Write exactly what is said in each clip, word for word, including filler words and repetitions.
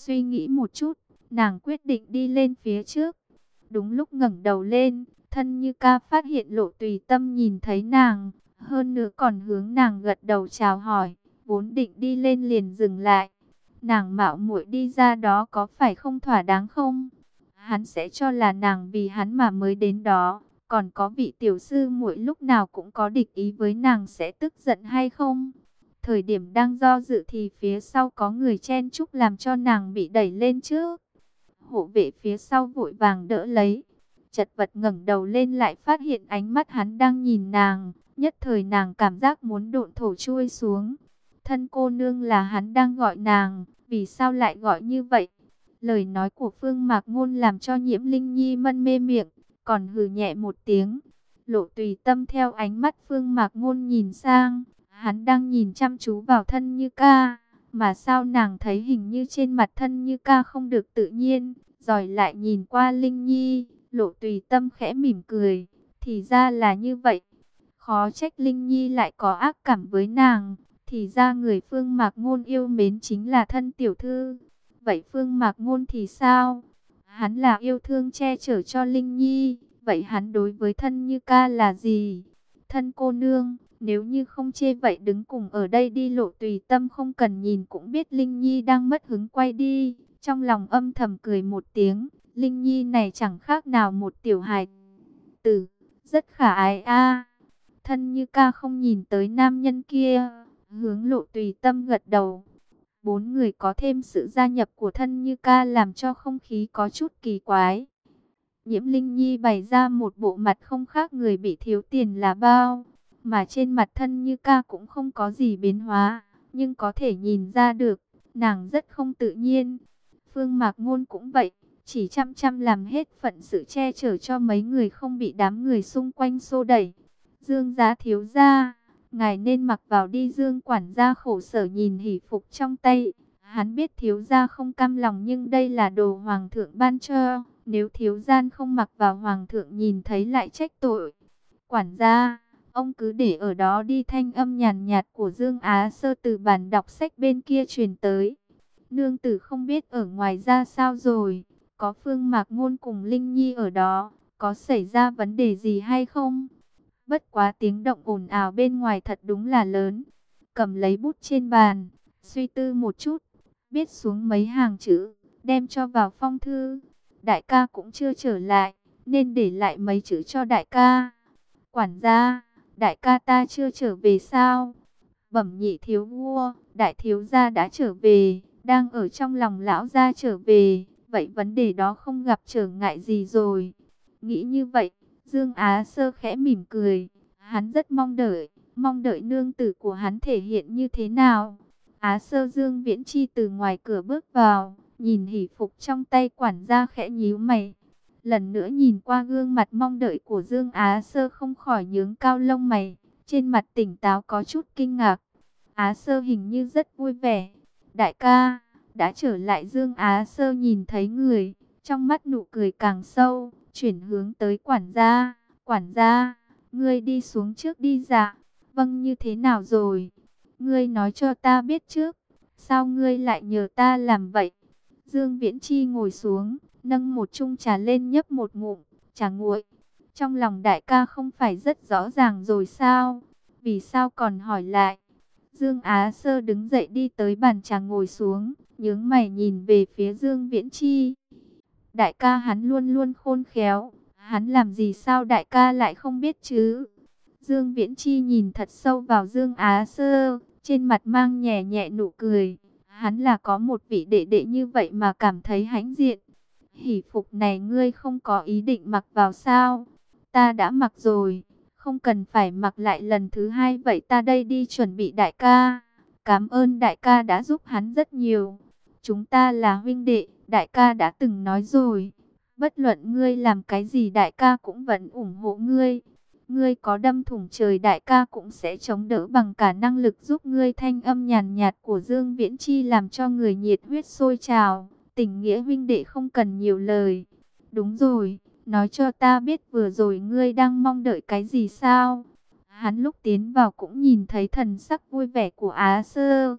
Suy nghĩ một chút, nàng quyết định đi lên phía trước. Đúng lúc ngẩng đầu lên, Thân Như Ca phát hiện Lộ Tùy Tâm nhìn thấy nàng, hơn nữa còn hướng nàng gật đầu chào hỏi, vốn định đi lên liền dừng lại. Nàng mạo muội đi ra đó có phải không thỏa đáng không? Hắn sẽ cho là nàng vì hắn mà mới đến đó, còn có vị tiểu sư muội lúc nào cũng có địch ý với nàng sẽ tức giận hay không? Thời điểm đang do dự thì phía sau có người chen chúc làm cho nàng bị đẩy lên trước. Hộ vệ phía sau vội vàng đỡ lấy. Chật vật ngẩng đầu lên lại phát hiện ánh mắt hắn đang nhìn nàng. Nhất thời nàng cảm giác muốn độn thổ chui xuống. Thân cô nương là hắn đang gọi nàng. Vì sao lại gọi như vậy? Lời nói của Phương Mạc Ngôn làm cho Nhiễm Linh Nhi mân mê miệng. Còn hừ nhẹ một tiếng. Lộ Tùy Tâm theo ánh mắt Phương Mạc Ngôn nhìn sang. Hắn đang nhìn chăm chú vào Thân Như Ca. Mà sao nàng thấy hình như trên mặt Thân Như Ca không được tự nhiên. Rồi lại nhìn qua Linh Nhi. Lộ Tùy Tâm khẽ mỉm cười. Thì ra là như vậy. Khó trách Linh Nhi lại có ác cảm với nàng. Thì ra người Phương Mạc Ngôn yêu mến chính là Thân tiểu thư. Vậy Phương Mạc Ngôn thì sao? Hắn là yêu thương che chở cho Linh Nhi. Vậy hắn đối với Thân Như Ca là gì? Thân cô nương, nếu như không chê vậy đứng cùng ở đây đi. Lộ Tùy Tâm không cần nhìn cũng biết Linh Nhi đang mất hứng quay đi. Trong lòng âm thầm cười một tiếng. Linh Nhi này chẳng khác nào một tiểu hài tử, rất khả ái a. Thân Như Ca không nhìn tới nam nhân kia, hướng Lộ Tùy Tâm gật đầu. Bốn người có thêm sự gia nhập của Thân Như Ca làm cho không khí có chút kỳ quái. Nhiễm Linh Nhi bày ra một bộ mặt không khác người bị thiếu tiền là bao, mà trên mặt Thân Như Ca cũng không có gì biến hóa, nhưng có thể nhìn ra được, nàng rất không tự nhiên. Phương Mạc Ngôn cũng vậy, chỉ chăm chăm làm hết phận sự che chở cho mấy người không bị đám người xung quanh xô đẩy. Dương gia thiếu gia, ngài nên mặc vào đi. Dương quản gia khổ sở nhìn hỷ phục trong tay. Hắn biết thiếu gia không cam lòng nhưng đây là đồ hoàng thượng ban cho. Nếu thiếu gia không mặc vào hoàng thượng nhìn thấy lại trách tội. Quản gia, ông cứ để ở đó đi. Thanh âm nhàn nhạt của Dương Á Sơ từ bàn đọc sách bên kia truyền tới. Nương tử không biết ở ngoài ra sao rồi. Có Phương Mạc Ngôn cùng Linh Nhi ở đó. Có xảy ra vấn đề gì hay không? Bất quá tiếng động ồn ào bên ngoài thật đúng là lớn. Cầm lấy bút trên bàn, suy tư một chút, viết xuống mấy hàng chữ, đem cho vào phong thư. Đại ca cũng chưa trở lại, nên để lại mấy chữ cho đại ca. Quản gia, đại ca ta chưa trở về sao? Bẩm nhị thiếu vua, đại thiếu gia đã trở về, đang ở trong lòng lão gia trở về. Vậy vấn đề đó không gặp trở ngại gì rồi. Nghĩ như vậy, Dương Á Sơ khẽ mỉm cười. Hắn rất mong đợi, mong đợi nương tử của hắn thể hiện như thế nào. Á Sơ Dương Viễn Chi từ ngoài cửa bước vào, nhìn hỷ phục trong tay quản gia khẽ nhíu mày. Lần nữa nhìn qua gương mặt mong đợi của Dương Á Sơ không khỏi nhướng cao lông mày. Trên mặt tỉnh táo có chút kinh ngạc. Á Sơ hình như rất vui vẻ. Đại ca, đã trở lại. Dương Á Sơ nhìn thấy người, trong mắt nụ cười càng sâu, chuyển hướng tới quản gia. Quản gia, ngươi đi xuống trước đi. Dạ, vâng. Như thế nào rồi? Ngươi nói cho ta biết trước. Sao ngươi lại nhờ ta làm vậy? Dương Viễn Chi ngồi xuống, nâng một chung trà lên nhấp một ngụm, trà nguội. Trong lòng đại ca không phải rất rõ ràng rồi sao? Vì sao còn hỏi lại? Dương Á Sơ đứng dậy đi tới bàn trà ngồi xuống, nhướng mày nhìn về phía Dương Viễn Chi. Đại ca hắn luôn luôn khôn khéo, hắn làm gì sao đại ca lại không biết chứ? Dương Viễn Chi nhìn thật sâu vào Dương Á Sơ, trên mặt mang nhẹ nhẹ nụ cười. Hắn là có một vị đệ đệ như vậy mà cảm thấy hãnh diện. Hỷ phục này ngươi không có ý định mặc vào sao? Ta đã mặc rồi, không cần phải mặc lại lần thứ hai. Vậy ta đây đi chuẩn bị đại ca. Cảm ơn đại ca đã giúp hắn rất nhiều. Chúng ta là huynh đệ, đại ca đã từng nói rồi. Bất luận ngươi làm cái gì đại ca cũng vẫn ủng hộ ngươi. Ngươi có đâm thủng trời đại ca cũng sẽ chống đỡ bằng cả năng lực giúp ngươi. Thanh âm nhàn nhạt của Dương Viễn Chi làm cho người nhiệt huyết sôi trào. Tình nghĩa huynh đệ không cần nhiều lời. Đúng rồi, nói cho ta biết vừa rồi ngươi đang mong đợi cái gì sao? Hắn lúc tiến vào cũng nhìn thấy thần sắc vui vẻ của Á Sơ.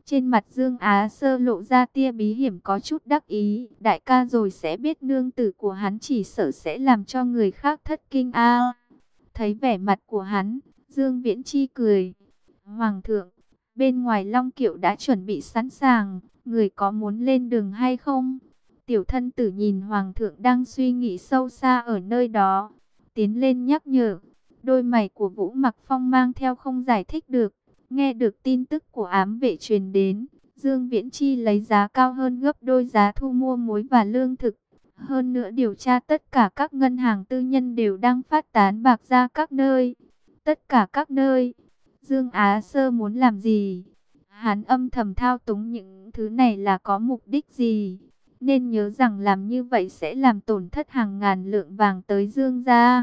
Trên mặt Dương Á Sơ lộ ra tia bí hiểm có chút đắc ý. Đại ca rồi sẽ biết nương tử của hắn chỉ sợ sẽ làm cho người khác thất kinh a. Thấy vẻ mặt của hắn, Dương Viễn Chi cười. Hoàng thượng, bên ngoài Long Kiệu đã chuẩn bị sẵn sàng, người có muốn lên đường hay không? Tiểu thân tử nhìn Hoàng thượng đang suy nghĩ sâu xa ở nơi đó, tiến lên nhắc nhở. Đôi mày của Vũ Mặc Phong mang theo không giải thích được. Nghe được tin tức của ám vệ truyền đến, Dương Viễn Chi lấy giá cao hơn gấp đôi giá thu mua muối và lương thực. Hơn nữa điều tra tất cả các ngân hàng tư nhân đều đang phát tán bạc ra các nơi. Tất cả các nơi. Dương Á Sơ muốn làm gì? Hắn âm thầm thao túng những thứ này là có mục đích gì? Nên nhớ rằng làm như vậy sẽ làm tổn thất hàng ngàn lượng vàng tới Dương gia.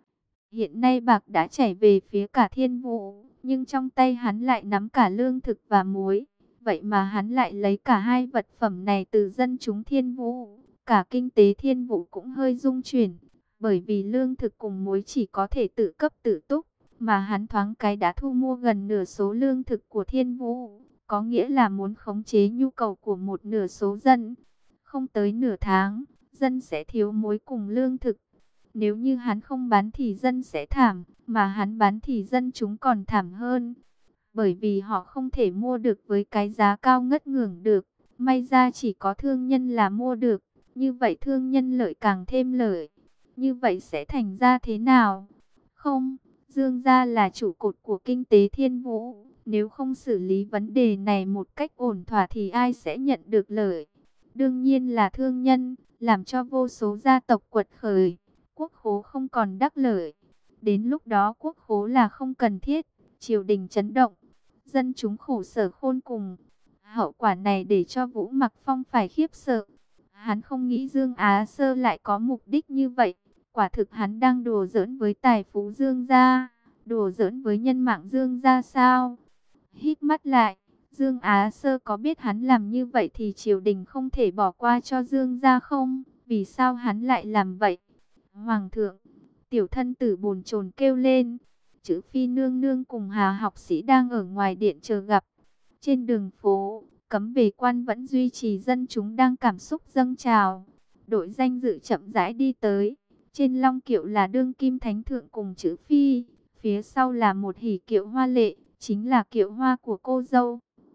Hiện nay bạc đã chảy về phía cả Thiên Vũ, nhưng trong tay hắn lại nắm cả lương thực và muối. Vậy mà hắn lại lấy cả hai vật phẩm này từ dân chúng Thiên Vũ. Cả kinh tế Thiên Vũ cũng hơi rung chuyển, bởi vì lương thực cùng muối chỉ có thể tự cấp tự túc, mà hắn thoáng cái đã thu mua gần nửa số lương thực của Thiên Vũ, có nghĩa là muốn khống chế nhu cầu của một nửa số dân. Không tới nửa tháng, dân sẽ thiếu muối cùng lương thực. Nếu như hắn không bán thì dân sẽ thảm, mà hắn bán thì dân chúng còn thảm hơn. Bởi vì họ không thể mua được với cái giá cao ngất ngưởng được, may ra chỉ có thương nhân là mua được. Như vậy thương nhân lợi càng thêm lợi. Như vậy sẽ thành ra thế nào? Không, Dương gia là trụ cột của kinh tế Thiên Vũ. Nếu không xử lý vấn đề này một cách ổn thỏa thì ai sẽ nhận được lợi? Đương nhiên là thương nhân, làm cho vô số gia tộc quật khởi. Quốc khố không còn đắc lợi. Đến lúc đó quốc khố là không cần thiết. Triều đình chấn động. Dân chúng khổ sở khôn cùng. Hậu quả này để cho Vũ Mặc Phong phải khiếp sợ. Hắn không nghĩ Dương Á Sơ lại có mục đích như vậy. Quả thực hắn đang đùa giỡn với tài phú Dương gia. Đùa giỡn với nhân mạng Dương gia sao? Hít mắt lại. Dương Á Sơ có biết hắn làm như vậy thì triều đình không thể bỏ qua cho Dương gia không? Vì sao hắn lại làm vậy? Hoàng thượng, tiểu thân tử bồn chồn kêu lên. Chữ Phi nương nương cùng Hà học sĩ đang ở ngoài điện chờ gặp. Trên đường phố, cấm vệ quan vẫn duy trì dân chúng đang cảm xúc dâng trào. Đội danh dự chậm rãi đi tới. Trên long kiệu là đương kim thánh thượng cùng chữ Phi. Phía sau là một hỷ kiệu hoa lệ, chính là kiệu hoa của cô dâu.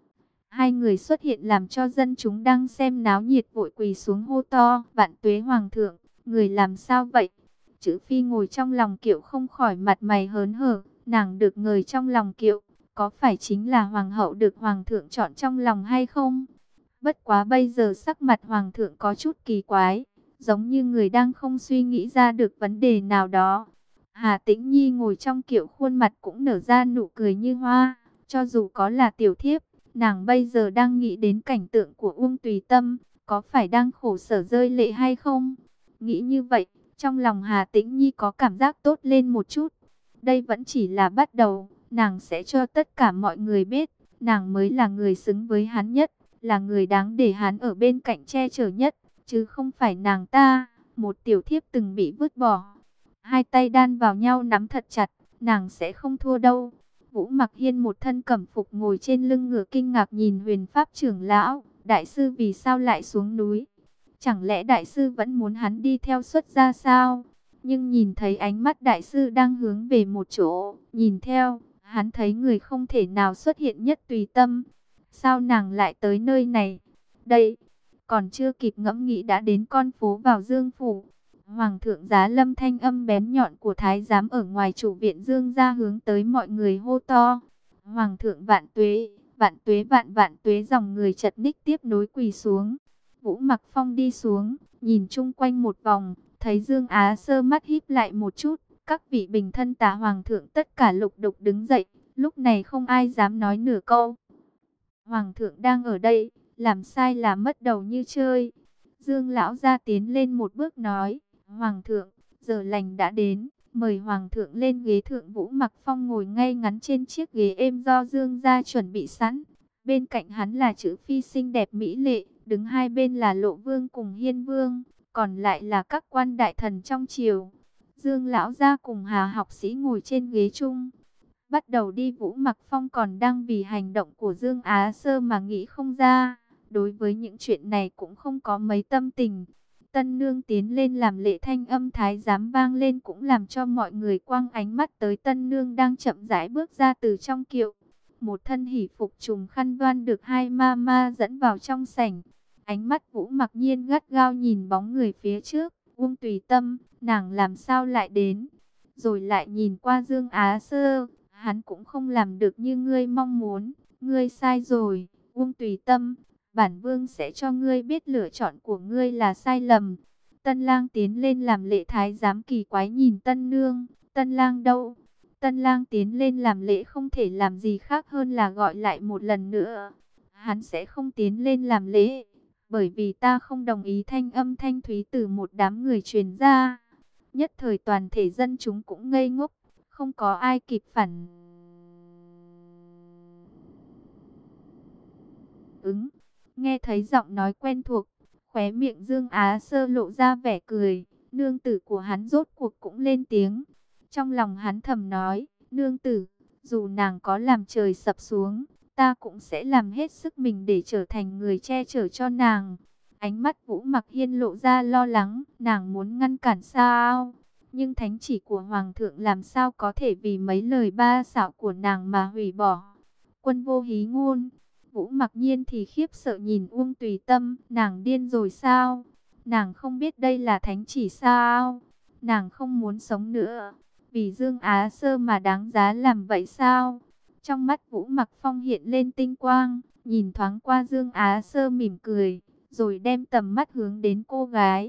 Hai người xuất hiện làm cho dân chúng đang xem náo nhiệt vội quỳ xuống hô to. Vạn tuế hoàng thượng, người làm sao vậy? Chữ Phi ngồi trong lòng kiệu không khỏi mặt mày hớn hở. Nàng được người trong lòng kiệu, có phải chính là hoàng hậu được hoàng thượng chọn trong lòng hay không? Bất quá bây giờ sắc mặt hoàng thượng có chút kỳ quái, giống như người đang không suy nghĩ ra được vấn đề nào đó. Hà Tĩnh Nhi ngồi trong kiệu khuôn mặt cũng nở ra nụ cười như hoa. Cho dù có là tiểu thiếp, nàng bây giờ đang nghĩ đến cảnh tượng của Uông Tùy Tâm, có phải đang khổ sở rơi lệ hay không? Nghĩ như vậy, trong lòng Hà Tĩnh Nhi có cảm giác tốt lên một chút. Đây vẫn chỉ là bắt đầu, nàng sẽ cho tất cả mọi người biết, nàng mới là người xứng với hắn nhất, là người đáng để hắn ở bên cạnh che chở nhất, chứ không phải nàng ta, một tiểu thiếp từng bị vứt bỏ. Hai tay đan vào nhau nắm thật chặt, nàng sẽ không thua đâu. Vũ Mặc Hiên một thân cẩm phục ngồi trên lưng ngựa kinh ngạc nhìn Huyền Pháp trưởng lão, đại sư vì sao lại xuống núi? Chẳng lẽ đại sư vẫn muốn hắn đi theo xuất gia sao? Nhưng nhìn thấy ánh mắt đại sư đang hướng về một chỗ, nhìn theo, hắn thấy người không thể nào xuất hiện nhất Tùy Tâm. Sao nàng lại tới nơi này? Đây, còn chưa kịp ngẫm nghĩ đã đến con phố vào Dương phủ. Hoàng thượng Giá Lâm thanh âm bén nhọn của thái giám ở ngoài chủ viện Dương gia hướng tới mọi người hô to. Hoàng thượng vạn tuế, vạn tuế vạn vạn tuế, dòng người chật ních tiếp nối quỳ xuống. Vũ Mặc Phong đi xuống, nhìn chung quanh một vòng, thấy Dương Á Sơ mắt híp lại một chút. Các vị bình thân tá hoàng thượng tất cả lục đục đứng dậy, lúc này không ai dám nói nửa câu. Hoàng thượng đang ở đây, làm sai là mất đầu như chơi. Dương lão gia tiến lên một bước nói, Hoàng thượng, giờ lành đã đến, mời Hoàng thượng lên ghế thượng. Vũ Mặc Phong ngồi ngay ngắn trên chiếc ghế êm do Dương gia chuẩn bị sẵn. Bên cạnh hắn là chữ Phi xinh đẹp mỹ lệ, đứng hai bên là Lộ Vương cùng Hiên Vương, còn lại là các quan đại thần trong triều. Dương lão gia cùng Hà học sĩ ngồi trên ghế chung. Bắt đầu đi, Vũ Mặc Phong còn đang vì hành động của Dương Á Sơ mà nghĩ không ra. Đối với những chuyện này cũng không có mấy tâm tình. Tân nương tiến lên làm lễ, thanh âm thái giám vang lên cũng làm cho mọi người quăng ánh mắt tới tân nương đang chậm rãi bước ra từ trong kiệu. Một thân hỷ phục trùm khăn voan được hai ma ma dẫn vào trong sảnh. Ánh mắt Vũ Mặc Nhiên gắt gao nhìn bóng người phía trước. Uông Tùy Tâm, nàng làm sao lại đến? Rồi lại nhìn qua Dương Á Sơ, hắn cũng không làm được như ngươi mong muốn. Ngươi sai rồi, Uông Tùy Tâm. Bản vương sẽ cho ngươi biết lựa chọn của ngươi là sai lầm. Tân lang tiến lên làm lễ, thái giám kỳ quái nhìn tân nương. Tân lang đâu? Tân lang tiến lên làm lễ không thể làm gì khác hơn là gọi lại một lần nữa. Hắn sẽ không tiến lên làm lễ, bởi vì ta không đồng ý, thanh âm thanh thúy từ một đám người truyền ra. Nhất thời toàn thể dân chúng cũng ngây ngốc, không có ai kịp phản ứng. Nghe thấy giọng nói quen thuộc, khóe miệng Dương Á Sơ lộ ra vẻ cười. Nương tử của hắn rốt cuộc cũng lên tiếng. Trong lòng hắn thầm nói, nương tử, dù nàng có làm trời sập xuống, ta cũng sẽ làm hết sức mình để trở thành người che chở cho nàng. Ánh mắt Vũ Mặc Hiên lộ ra lo lắng, nàng muốn ngăn cản sao? Nhưng thánh chỉ của Hoàng thượng làm sao có thể vì mấy lời ba xạo của nàng mà hủy bỏ? Quân vô hí ngôn. Vũ Mặc Nhiên thì khiếp sợ nhìn Uông Tùy Tâm, nàng điên rồi sao? Nàng không biết đây là thánh chỉ sao? Nàng không muốn sống nữa, vì Dương Á Sơ mà đáng giá làm vậy sao? Trong mắt Vũ Mặc Phong hiện lên tinh quang, nhìn thoáng qua Dương Á Sơ mỉm cười, rồi đem tầm mắt hướng đến cô gái.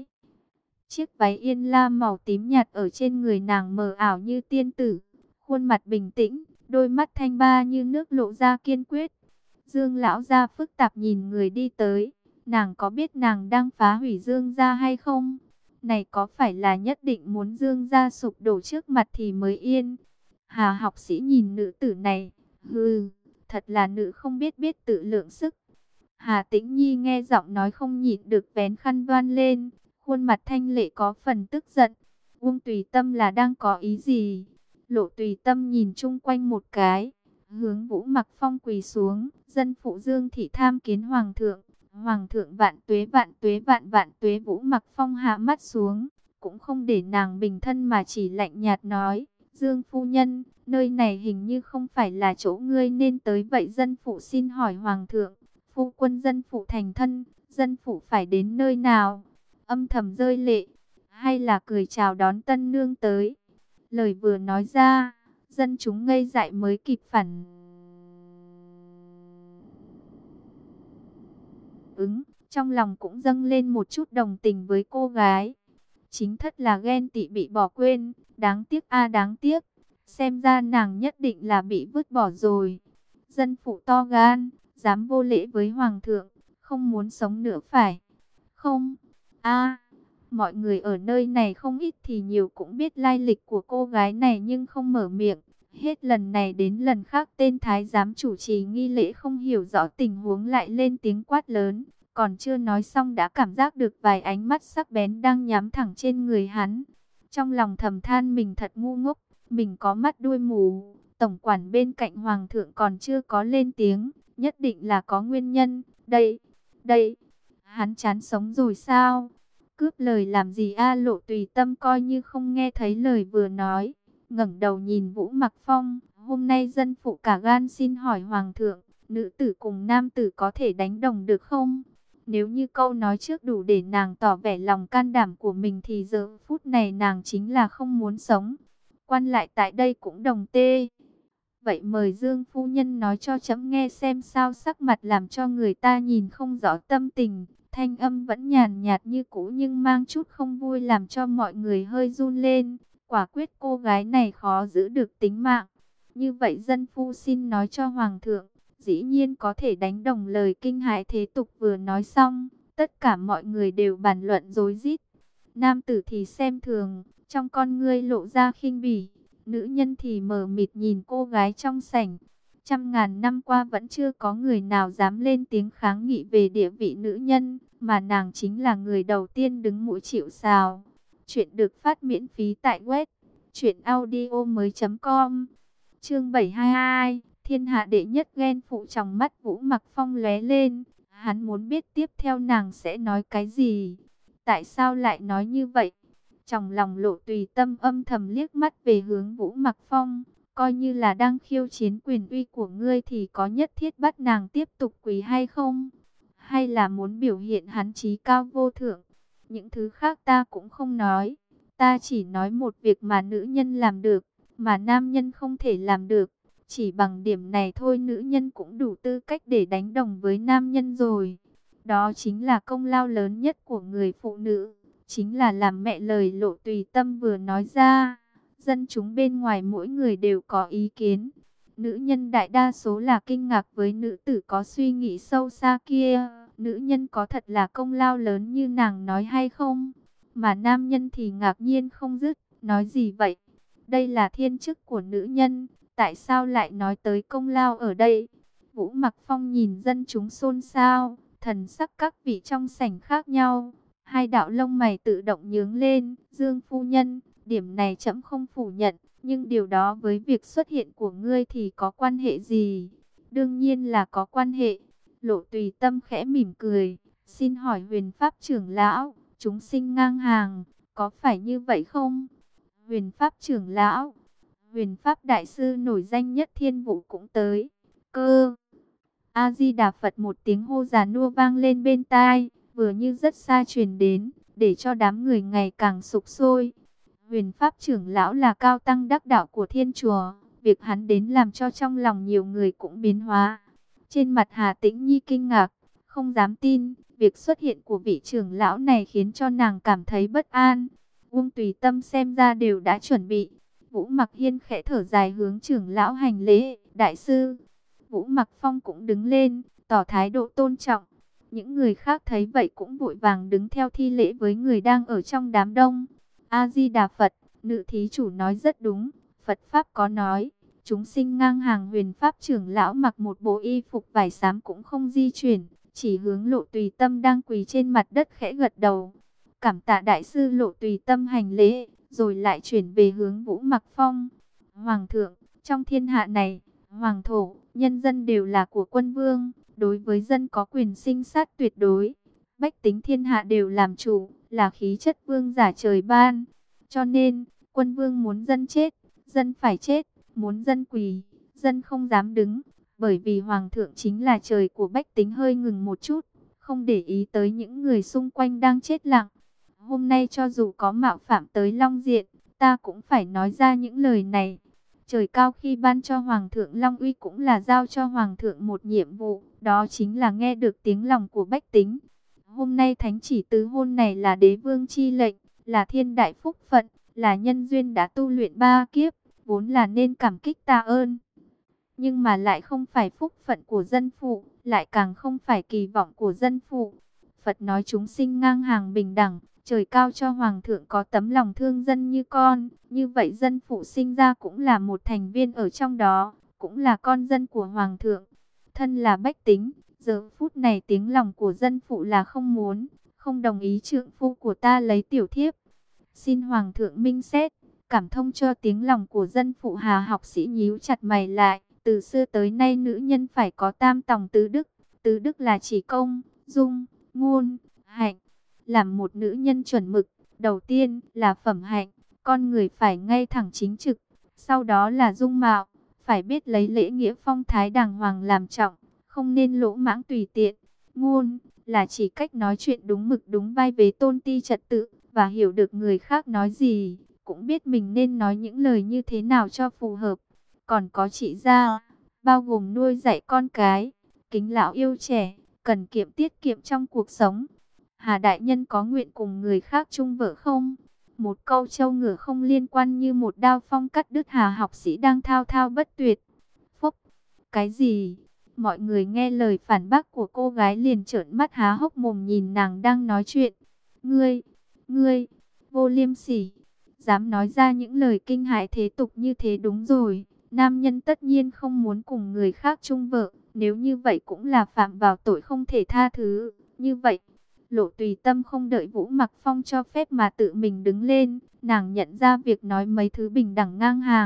Chiếc váy yên lam màu tím nhạt ở trên người nàng mờ ảo như tiên tử, khuôn mặt bình tĩnh, đôi mắt thanh ba như nước lộ ra kiên quyết. Dương lão gia phức tạp nhìn người đi tới, nàng có biết nàng đang phá hủy Dương gia hay không? Này có phải là nhất định muốn Dương gia sụp đổ trước mặt thì mới yên? Hà học sĩ nhìn nữ tử này, hừ, thật là nữ không biết biết tự lượng sức. Hà Tĩnh Nhi nghe giọng nói không nhịn được vén khăn voan lên, khuôn mặt thanh lệ có phần tức giận. Uông Tùy Tâm là đang có ý gì? Lộ Tùy Tâm nhìn chung quanh một cái, hướng Vũ Mặc Phong quỳ xuống, dân phụ Dương thị tham kiến Hoàng thượng. Hoàng thượng vạn tuế vạn tuế vạn vạn tuế. Vũ Mặc Phong hạ mắt xuống, cũng không để nàng bình thân mà chỉ lạnh nhạt nói, Dương phu nhân, nơi này hình như không phải là chỗ ngươi nên tới vậy. Dân phụ xin hỏi Hoàng thượng, phu quân dân phụ thành thân, dân phụ phải đến nơi nào? Âm thầm rơi lệ, hay là cười chào đón tân nương tới? Lời vừa nói ra, dân chúng ngây dại mới kịp phản ứng, trong lòng cũng dâng lên một chút đồng tình với cô gái. Chính thất là ghen tị bị bỏ quên, đáng tiếc a đáng tiếc, xem ra nàng nhất định là bị vứt bỏ rồi. Dân phụ to gan, dám vô lễ với Hoàng thượng, không muốn sống nữa phải không? A, mọi người ở nơi này không ít thì nhiều cũng biết lai lịch của cô gái này nhưng không mở miệng. Hết lần này đến lần khác tên thái giám chủ trì nghi lễ không hiểu rõ tình huống lại lên tiếng quát lớn. Còn chưa nói xong đã cảm giác được vài ánh mắt sắc bén đang nhắm thẳng trên người hắn. Trong lòng thầm than mình thật ngu ngốc, mình có mắt đuôi mù. Tổng quản bên cạnh Hoàng thượng còn chưa có lên tiếng, nhất định là có nguyên nhân. Đây, đây, hắn chán sống rồi sao? Cướp lời làm gì a? Lộ Tùy Tâm coi như không nghe thấy lời vừa nói, ngẩng đầu nhìn Vũ Mặc Phong. Hôm nay dân phụ cả gan xin hỏi Hoàng thượng, nữ tử cùng nam tử có thể đánh đồng được không? Nếu như câu nói trước đủ để nàng tỏ vẻ lòng can đảm của mình thì giờ phút này nàng chính là không muốn sống. Quan lại tại đây cũng đồng tê. Vậy mời Dương phu nhân nói cho chấm nghe xem sao. Sắc mặt làm cho người ta nhìn không rõ tâm tình, thanh âm vẫn nhàn nhạt như cũ nhưng mang chút không vui làm cho mọi người hơi run lên. Quả quyết cô gái này khó giữ được tính mạng. Như vậy dân phu xin nói cho Hoàng thượng, dĩ nhiên có thể đánh đồng lời kinh hãi thế tục vừa nói xong. Tất cả mọi người đều bàn luận rối rít. Nam tử thì xem thường, trong con ngươi lộ ra khinh bỉ. Nữ nhân thì mờ mịt nhìn cô gái trong sảnh. Trăm ngàn năm qua vẫn chưa có người nào dám lên tiếng kháng nghị về địa vị nữ nhân, mà nàng chính là người đầu tiên đứng mũi chịu sào. Chuyện được phát miễn phí tại web truyện audio mới chấm com. Chương bảy trăm hai mươi hai, thiên hạ đệ nhất ghen phụ, trong mắt Vũ Mặc Phong lóe lên, hắn muốn biết tiếp theo nàng sẽ nói cái gì. Tại sao lại nói như vậy? Trong lòng Lộ Tùy Tâm âm thầm liếc mắt về hướng Vũ Mặc Phong, coi như là đang khiêu chiến quyền uy của ngươi thì có nhất thiết bắt nàng tiếp tục quỳ hay không? Hay là muốn biểu hiện hắn chí cao vô thượng? Những thứ khác ta cũng không nói, ta chỉ nói một việc mà nữ nhân làm được, mà nam nhân không thể làm được. Chỉ bằng điểm này thôi nữ nhân cũng đủ tư cách để đánh đồng với nam nhân rồi. Đó chính là công lao lớn nhất của người phụ nữ, chính là làm mẹ. Lời Lộ Tùy Tâm vừa nói ra, dân chúng bên ngoài mỗi người đều có ý kiến. Nữ nhân đại đa số là kinh ngạc với nữ tử có suy nghĩ sâu xa kia. Nữ nhân có thật là công lao lớn như nàng nói hay không? Mà nam nhân thì ngạc nhiên không dứt, nói gì vậy? Đây là thiên chức của nữ nhân, tại sao lại nói tới công lao ở đây? Vũ Mặc Phong nhìn dân chúng xôn xao, thần sắc các vị trong sảnh khác nhau. Hai đạo lông mày tự động nhướng lên. Dương phu nhân, điểm này trẫm không phủ nhận, nhưng điều đó với việc xuất hiện của ngươi thì có quan hệ gì? Đương nhiên là có quan hệ. Lộ Tùy Tâm khẽ mỉm cười, xin hỏi Huyền Pháp trưởng lão, chúng sinh ngang hàng, có phải như vậy không? Huyền Pháp trưởng lão, Huyền Pháp đại sư nổi danh nhất thiên vũ cũng tới. Cơ A Di Đà Phật, một tiếng hô già nua vang lên bên tai, vừa như rất xa truyền đến, để cho đám người ngày càng sục sôi. Huyền Pháp trưởng lão là cao tăng đắc đạo của thiên chùa, việc hắn đến làm cho trong lòng nhiều người cũng biến hóa. Trên mặt Hà Tĩnh Nhi kinh ngạc, không dám tin, việc xuất hiện của vị trưởng lão này khiến cho nàng cảm thấy bất an. Uông Tùy Tâm xem ra đều đã chuẩn bị. Vũ Mặc Hiên khẽ thở dài hướng trưởng lão hành lễ, đại sư. Vũ Mặc Phong cũng đứng lên, tỏ thái độ tôn trọng. Những người khác thấy vậy cũng vội vàng đứng theo thi lễ với người đang ở trong đám đông. A Di Đà Phật, nữ thí chủ nói rất đúng, Phật Pháp có nói, chúng sinh ngang hàng. Huyền Pháp trưởng lão mặc một bộ y phục vải xám cũng không di chuyển, chỉ hướng Lộ Tùy Tâm đang quỳ trên mặt đất khẽ gật đầu. Cảm tạ đại sư. Lộ Tùy Tâm hành lễ, rồi lại chuyển về hướng Vũ Mặc Phong. Hoàng thượng, trong thiên hạ này, hoàng thổ, nhân dân đều là của quân vương, đối với dân có quyền sinh sát tuyệt đối. Bách tính thiên hạ đều làm chủ, là khí chất vương giả trời ban. Cho nên, quân vương muốn dân chết, dân phải chết, muốn dân quỳ, dân không dám đứng. Bởi vì hoàng thượng chính là trời của bách tính. Hơi ngừng một chút, không để ý tới những người xung quanh đang chết lặng. Hôm nay cho dù có mạo phạm tới Long Diện, ta cũng phải nói ra những lời này. Trời cao khi ban cho Hoàng thượng Long Uy cũng là giao cho Hoàng thượng một nhiệm vụ, đó chính là nghe được tiếng lòng của bách tính. Hôm nay thánh chỉ tứ hôn này là đế vương chi lệnh, là thiên đại phúc phận, là nhân duyên đã tu luyện ba kiếp, vốn là nên cảm kích tạ ơn. Nhưng mà lại không phải phúc phận của dân phụ, lại càng không phải kỳ vọng của dân phụ. Phật nói chúng sinh ngang hàng bình đẳng, trời cao cho hoàng thượng có tấm lòng thương dân như con, như vậy dân phụ sinh ra cũng là một thành viên ở trong đó, cũng là con dân của hoàng thượng. Thân là bách tính, giờ phút này tiếng lòng của dân phụ là không muốn, không đồng ý trượng phu của ta lấy tiểu thiếp. Xin hoàng thượng minh xét, cảm thông cho tiếng lòng của dân phụ. Hà học sĩ nhíu chặt mày lại, từ xưa tới nay nữ nhân phải có tam tòng tứ đức, tứ đức là chỉ công, dung, ngôn, hạnh. Làm một nữ nhân chuẩn mực, đầu tiên là phẩm hạnh, con người phải ngay thẳng chính trực, sau đó là dung mạo, phải biết lấy lễ nghĩa phong thái đàng hoàng làm trọng, không nên lỗ mãng tùy tiện. Ngôn là chỉ cách nói chuyện đúng mực đúng vai, vế tôn ti trật tự, và hiểu được người khác nói gì, cũng biết mình nên nói những lời như thế nào cho phù hợp. Còn có trị gia, bao gồm nuôi dạy con cái, kính lão yêu trẻ, cần kiệm tiết kiệm trong cuộc sống. Hà đại nhân có nguyện cùng người khác chung vợ không? Một câu trâu ngựa không liên quan như một đao phong cắt đứt Hà học sĩ đang thao thao bất tuyệt. Phúc! Cái gì? Mọi người nghe lời phản bác của cô gái liền trợn mắt há hốc mồm nhìn nàng đang nói chuyện. Ngươi! Ngươi! Vô liêm sỉ! Dám nói ra những lời kinh hãi thế tục như thế. Đúng rồi, nam nhân tất nhiên không muốn cùng người khác chung vợ, nếu như vậy cũng là phạm vào tội không thể tha thứ. Như vậy, Lộ Tùy Tâm không đợi Vũ Mặc Phong cho phép mà tự mình đứng lên, nàng nhận ra việc nói mấy thứ bình đẳng ngang hàng,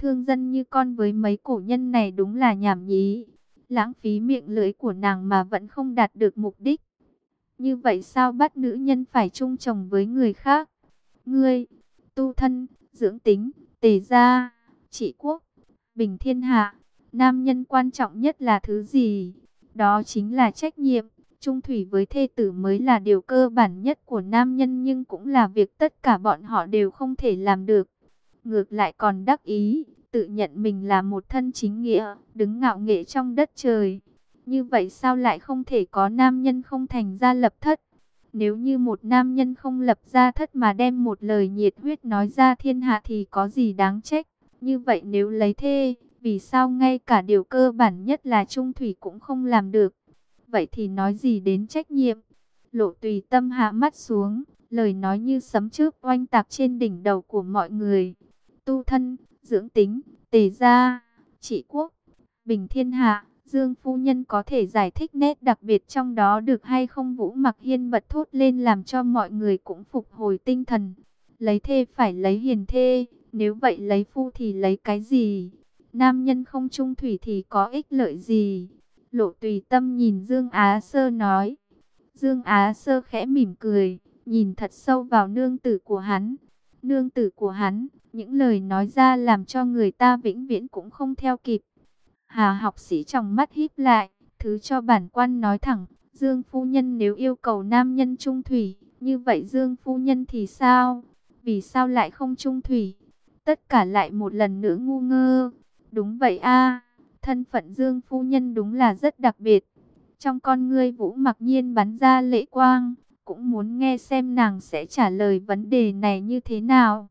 thương dân như con với mấy cổ nhân này đúng là nhảm nhí. Lãng phí miệng lưỡi của nàng mà vẫn không đạt được mục đích. Như vậy sao bắt nữ nhân phải chung chồng với người khác? Ngươi, tu thân, dưỡng tính, tề gia, trị quốc, bình thiên hạ. Nam nhân quan trọng nhất là thứ gì? Đó chính là trách nhiệm. Chung thủy với thê tử mới là điều cơ bản nhất của nam nhân, nhưng cũng là việc tất cả bọn họ đều không thể làm được. Ngược lại còn đắc ý, tự nhận mình là một thân chính nghĩa, đứng ngạo nghễ trong đất trời. Như vậy sao lại không thể có nam nhân không thành gia lập thất? Nếu như một nam nhân không lập gia thất mà đem một lời nhiệt huyết nói ra thiên hạ thì có gì đáng trách? Như vậy nếu lấy thê, vì sao ngay cả điều cơ bản nhất là chung thủy cũng không làm được? Vậy thì nói gì đến trách nhiệm? Lộ Tùy Tâm hạ mắt xuống, lời nói như sấm chớp oanh tạc trên đỉnh đầu của mọi người. Tu thân, dưỡng tính, tề gia, trị quốc, bình thiên hạ. Dương phu nhân có thể giải thích nét đặc biệt trong đó được hay không? Vũ Mặc Hiên bật thốt lên làm cho mọi người cũng phục hồi tinh thần. Lấy thê phải lấy hiền thê, nếu vậy lấy phu thì lấy cái gì? Nam nhân không chung thủy thì có ích lợi gì? Lộ Tùy Tâm nhìn Dương Á Sơ nói. Dương Á Sơ khẽ mỉm cười, nhìn thật sâu vào nương tử của hắn. Nương tử của hắn, những lời nói ra làm cho người ta vĩnh viễn cũng không theo kịp. Hà học sĩ trong mắt híp lại, thứ cho bản quan nói thẳng, Dương phu nhân nếu yêu cầu nam nhân chung thủy, như vậy Dương phu nhân thì sao? Vì sao lại không chung thủy? Tất cả lại một lần nữa ngu ngơ. Đúng vậy a, thân phận Dương phu nhân đúng là rất đặc biệt. Trong con ngươi Vũ Mặc Nhiên bắn ra lệ quang, cũng muốn nghe xem nàng sẽ trả lời vấn đề này như thế nào.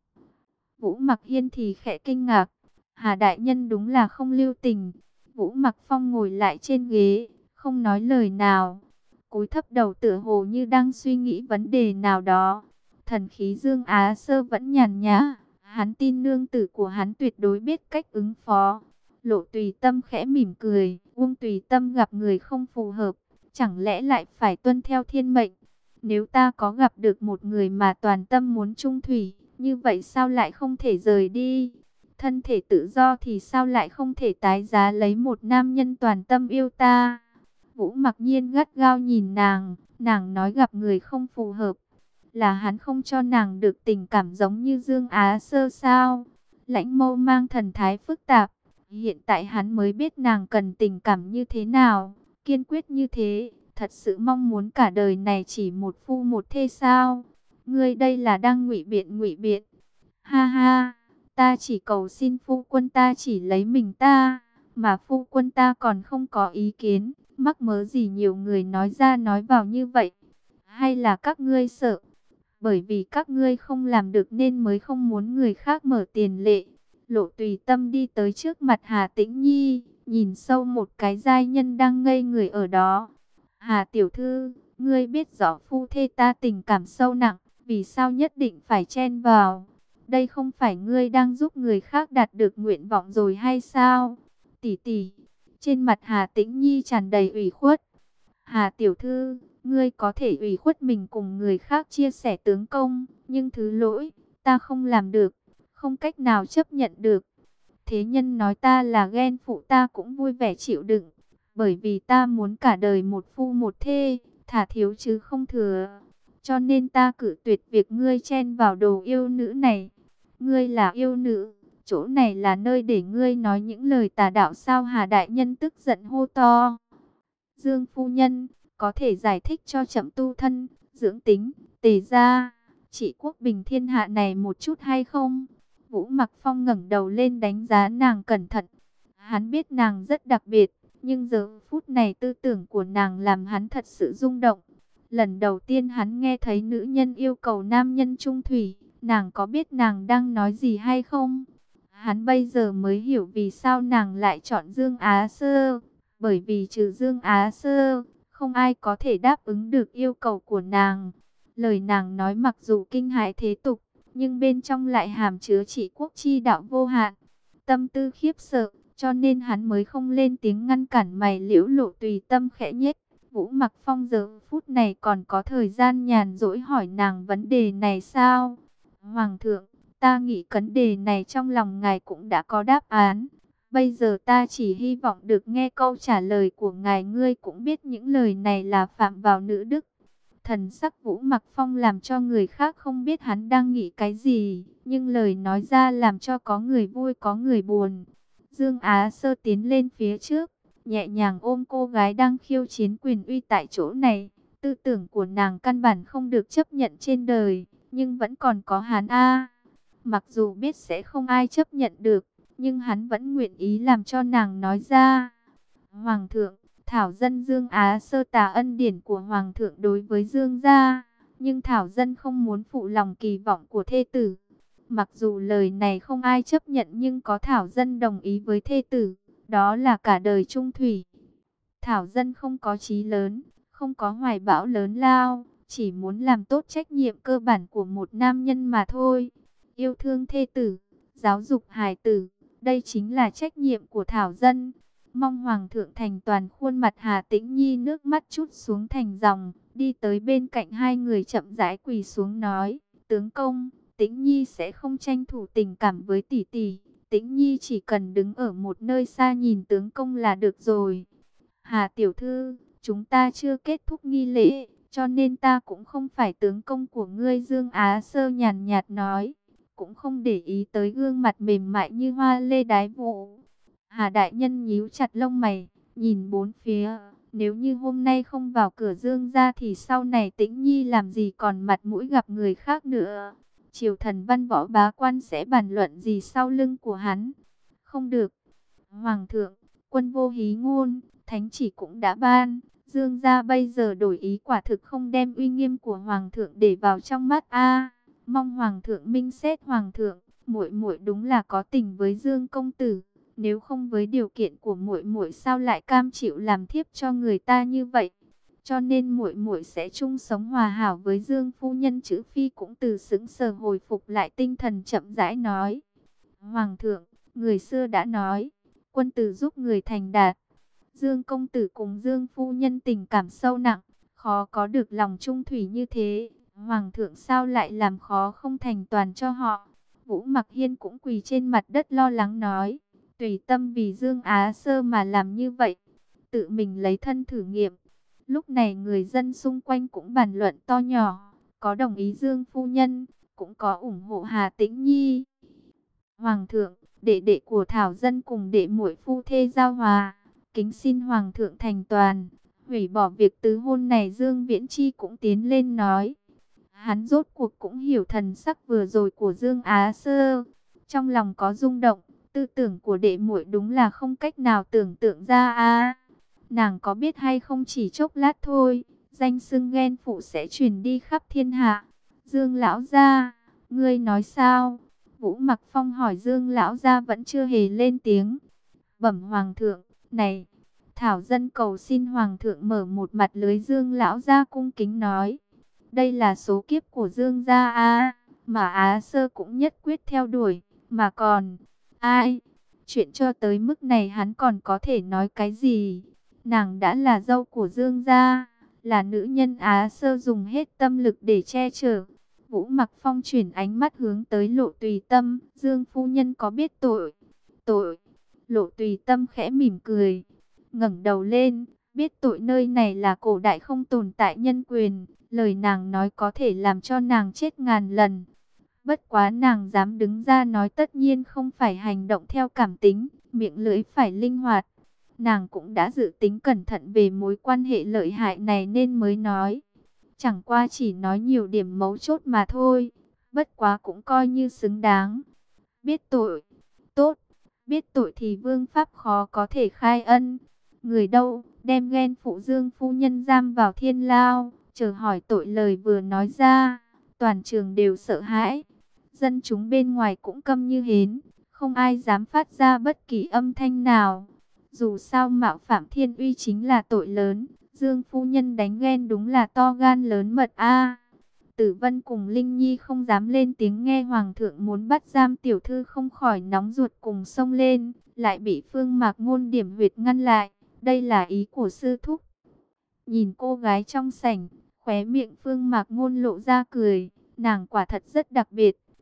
Vũ Mặc Hiên thì khẽ kinh ngạc, Hà đại nhân đúng là không lưu tình. Vũ Mặc Phong ngồi lại trên ghế, không nói lời nào, cúi thấp đầu tựa hồ như đang suy nghĩ vấn đề nào đó. Thần khí Dương Á Sơ vẫn nhàn nhã, hắn tin nương tử của hắn tuyệt đối biết cách ứng phó. Lộ Tùy Tâm khẽ mỉm cười, Uông Tùy Tâm gặp người không phù hợp, chẳng lẽ lại phải tuân theo thiên mệnh? Nếu ta có gặp được một người mà toàn tâm muốn chung thủy, như vậy sao lại không thể rời đi? Thân thể tự do thì sao lại không thể tái giá lấy một nam nhân toàn tâm yêu ta? Vũ Mặc Nhiên gắt gao nhìn nàng, nàng nói gặp người không phù hợp. Là hắn không cho nàng được tình cảm giống như Dương Á Sơ sao? Lãnh Mâu mang thần thái phức tạp. Hiện tại hắn mới biết nàng cần tình cảm như thế nào, kiên quyết như thế, thật sự mong muốn cả đời này chỉ một phu một thê sao? Ngươi đây là đang ngụy biện ngụy biện. Ha ha, ta chỉ cầu xin phu quân ta chỉ lấy mình ta, mà phu quân ta còn không có ý kiến, mắc mớ gì nhiều người nói ra nói vào như vậy? Hay là các ngươi sợ? Bởi vì các ngươi không làm được nên mới không muốn người khác mở tiền lệ. Lộ Tùy Tâm đi tới trước mặt Hà Tĩnh Nhi, nhìn sâu một cái giai nhân đang ngây người ở đó. Hà tiểu thư, ngươi biết rõ phu thê ta tình cảm sâu nặng, vì sao nhất định phải chen vào? Đây không phải ngươi đang giúp người khác đạt được nguyện vọng rồi hay sao? Tỷ tỷ, trên mặt Hà Tĩnh Nhi tràn đầy ủy khuất. Hà tiểu thư, ngươi có thể ủy khuất mình cùng người khác chia sẻ tướng công, nhưng thứ lỗi, ta không làm được, không cách nào chấp nhận được. Thế nhân nói ta là ghen phụ ta cũng vui vẻ chịu đựng, bởi vì ta muốn cả đời một phu một thê, thả thiếu chứ không thừa. Cho nên ta cự tuyệt việc ngươi chen vào đồ yêu nữ này. Ngươi là yêu nữ, chỗ này là nơi để ngươi nói những lời tà đạo sao? Hà đại nhân tức giận hô to. Dương phu nhân, có thể giải thích cho chậm tu thân, dưỡng tính, tề gia, trị quốc bình thiên hạ này một chút hay không? Vũ Mặc Phong ngẩng đầu lên đánh giá nàng cẩn thận. Hắn biết nàng rất đặc biệt, nhưng giờ phút này tư tưởng của nàng làm hắn thật sự rung động. Lần đầu tiên hắn nghe thấy nữ nhân yêu cầu nam nhân chung thủy, nàng có biết nàng đang nói gì hay không? Hắn bây giờ mới hiểu vì sao nàng lại chọn Dương Á Sơ. Bởi vì trừ Dương Á Sơ, không ai có thể đáp ứng được yêu cầu của nàng. Lời nàng nói mặc dù kinh hãi thế tục, nhưng bên trong lại hàm chứa trị quốc chi đạo vô hạn. Tâm tư khiếp sợ, cho nên hắn mới không lên tiếng ngăn cản mày liễu. Lộ Tùy Tâm khẽ nhếch. Vũ Mặc Phong giờ phút này còn có thời gian nhàn rỗi hỏi nàng vấn đề này sao? Hoàng thượng, Ta nghĩ vấn đề này trong lòng ngài cũng đã có đáp án. Bây giờ ta chỉ hy vọng được nghe câu trả lời của ngài. Ngươi cũng biết những lời này là phạm vào nữ đức. Thần sắc Vũ Mặc Phong làm cho người khác không biết hắn đang nghĩ cái gì, nhưng lời nói ra làm cho có người vui có người buồn. Dương Á Sơ tiến lên phía trước, nhẹ nhàng ôm cô gái đang khiêu chiến quyền uy tại chỗ này. Tư tưởng của nàng căn bản không được chấp nhận trên đời, nhưng vẫn còn có hắn a. Mặc dù biết sẽ không ai chấp nhận được, nhưng hắn vẫn nguyện ý làm cho nàng nói ra. Hoàng thượng, Thảo dân Dương Á Sơ tà ân điển của Hoàng thượng đối với Dương gia, nhưng Thảo dân không muốn phụ lòng kỳ vọng của thê tử. Mặc dù lời này không ai chấp nhận nhưng có Thảo dân đồng ý với thê tử, đó là cả đời chung thủy. Thảo dân không có chí lớn, không có hoài bão lớn lao, chỉ muốn làm tốt trách nhiệm cơ bản của một nam nhân mà thôi. Yêu thương thê tử, giáo dục hài tử, đây chính là trách nhiệm của Thảo dân. Mong Hoàng thượng thành toàn. Khuôn mặt Hà Tĩnh Nhi nước mắt chút xuống thành dòng, đi tới bên cạnh hai người chậm rãi quỳ xuống nói: tướng công, Tĩnh Nhi sẽ không tranh thủ tình cảm với tỷ tỷ. Tĩnh Nhi chỉ cần đứng ở một nơi xa nhìn tướng công là được rồi. Hà tiểu thư, chúng ta chưa kết thúc nghi lễ, cho nên ta cũng không phải tướng công của ngươi. Dương Á Sơ nhàn nhạt nói, cũng không để ý tới gương mặt mềm mại như hoa lê đái vũ. Hà đại nhân nhíu chặt lông mày, nhìn bốn phía. Nếu như hôm nay không vào cửa Dương gia thì sau này Tĩnh Nhi làm gì còn mặt mũi gặp người khác nữa. Triều thần văn võ bá quan sẽ bàn luận gì sau lưng của hắn? Không được. Hoàng thượng, quân vô hí ngôn, thánh chỉ cũng đã ban. Dương gia bây giờ đổi ý quả thực không đem uy nghiêm của Hoàng thượng để vào trong mắt a. Mong Hoàng thượng minh xét. Hoàng thượng, muội muội đúng là có tình với Dương công tử. Nếu không với điều kiện của muội muội sao lại cam chịu làm thiếp cho người ta như vậy? Cho nên muội muội sẽ chung sống hòa hảo với Dương phu nhân. Chữ Phi cũng từ sững sờ hồi phục lại tinh thần, chậm rãi nói: Hoàng thượng, người xưa đã nói, quân tử giúp người thành đạt. Dương công tử cùng Dương phu nhân tình cảm sâu nặng, khó có được lòng trung thủy như thế. Hoàng thượng sao lại làm khó không thành toàn cho họ? Vũ Mặc Hiên cũng quỳ trên mặt đất lo lắng nói: tùy tâm vì Dương Á Sơ mà làm như vậy, tự mình lấy thân thử nghiệm. Lúc này người dân xung quanh cũng bàn luận to nhỏ, có đồng ý Dương phu nhân, cũng có ủng hộ Hà Tĩnh Nhi. Hoàng thượng, đệ đệ của Thảo dân cùng đệ muội phu thê giao hòa, kính xin Hoàng thượng thành toàn, hủy bỏ việc tứ hôn này. Dương Viễn Chi cũng tiến lên nói. Hắn rốt cuộc cũng hiểu thần sắc vừa rồi của Dương Á Sơ, trong lòng có rung động. Tư tưởng của đệ muội đúng là không cách nào tưởng tượng ra a. Nàng có biết hay không, chỉ chốc lát thôi, danh xưng ghen phụ sẽ truyền đi khắp thiên hạ. Dương lão gia, ngươi nói sao? Vũ Mặc Phong hỏi. Dương lão gia vẫn chưa hề lên tiếng. Bẩm Hoàng thượng, này, Thảo dân cầu xin Hoàng thượng mở một mặt lưới. Dương lão gia cung kính nói, đây là số kiếp của Dương gia a, mà Á Sơ cũng nhất quyết theo đuổi, mà còn ai? Chuyện cho tới mức này hắn còn có thể nói cái gì? Nàng đã là dâu của Dương gia, là nữ nhân Á Sơ dùng hết tâm lực để che chở. Vũ Mặc Phong chuyển ánh mắt hướng tới Lộ Tùy Tâm. Dương phu nhân có biết tội? Tội? Lộ Tùy Tâm khẽ mỉm cười, ngẩng đầu lên. Biết tội nơi này là cổ đại không tồn tại nhân quyền. Lời nàng nói có thể làm cho nàng chết ngàn lần. Bất quá nàng dám đứng ra nói, tất nhiên không phải hành động theo cảm tính, miệng lưỡi phải linh hoạt. Nàng cũng đã dự tính cẩn thận về mối quan hệ lợi hại này nên mới nói. Chẳng qua chỉ nói nhiều điểm mấu chốt mà thôi, bất quá cũng coi như xứng đáng. Biết tội, tốt, biết tội thì vương pháp khó có thể khai ân. Người đâu, đem ghen phụ Dương phu nhân giam vào thiên lao, chờ hỏi tội. Lời vừa nói ra, toàn trường đều sợ hãi. Dân chúng bên ngoài cũng câm như hến, không ai dám phát ra bất kỳ âm thanh nào. Dù sao mạo phạm thiên uy chính là tội lớn, Dương phu nhân đánh ghen đúng là to gan lớn mật a. Tử Vân cùng Linh Nhi không dám lên tiếng, nghe Hoàng thượng muốn bắt giam tiểu thư không khỏi nóng ruột cùng xông lên, lại bị Phương Mạc Ngôn điểm huyệt ngăn lại. Đây là ý của sư thúc. Nhìn cô gái trong sảnh, khóe miệng Phương Mạc Ngôn lộ ra cười, nàng quả thật rất đặc biệt.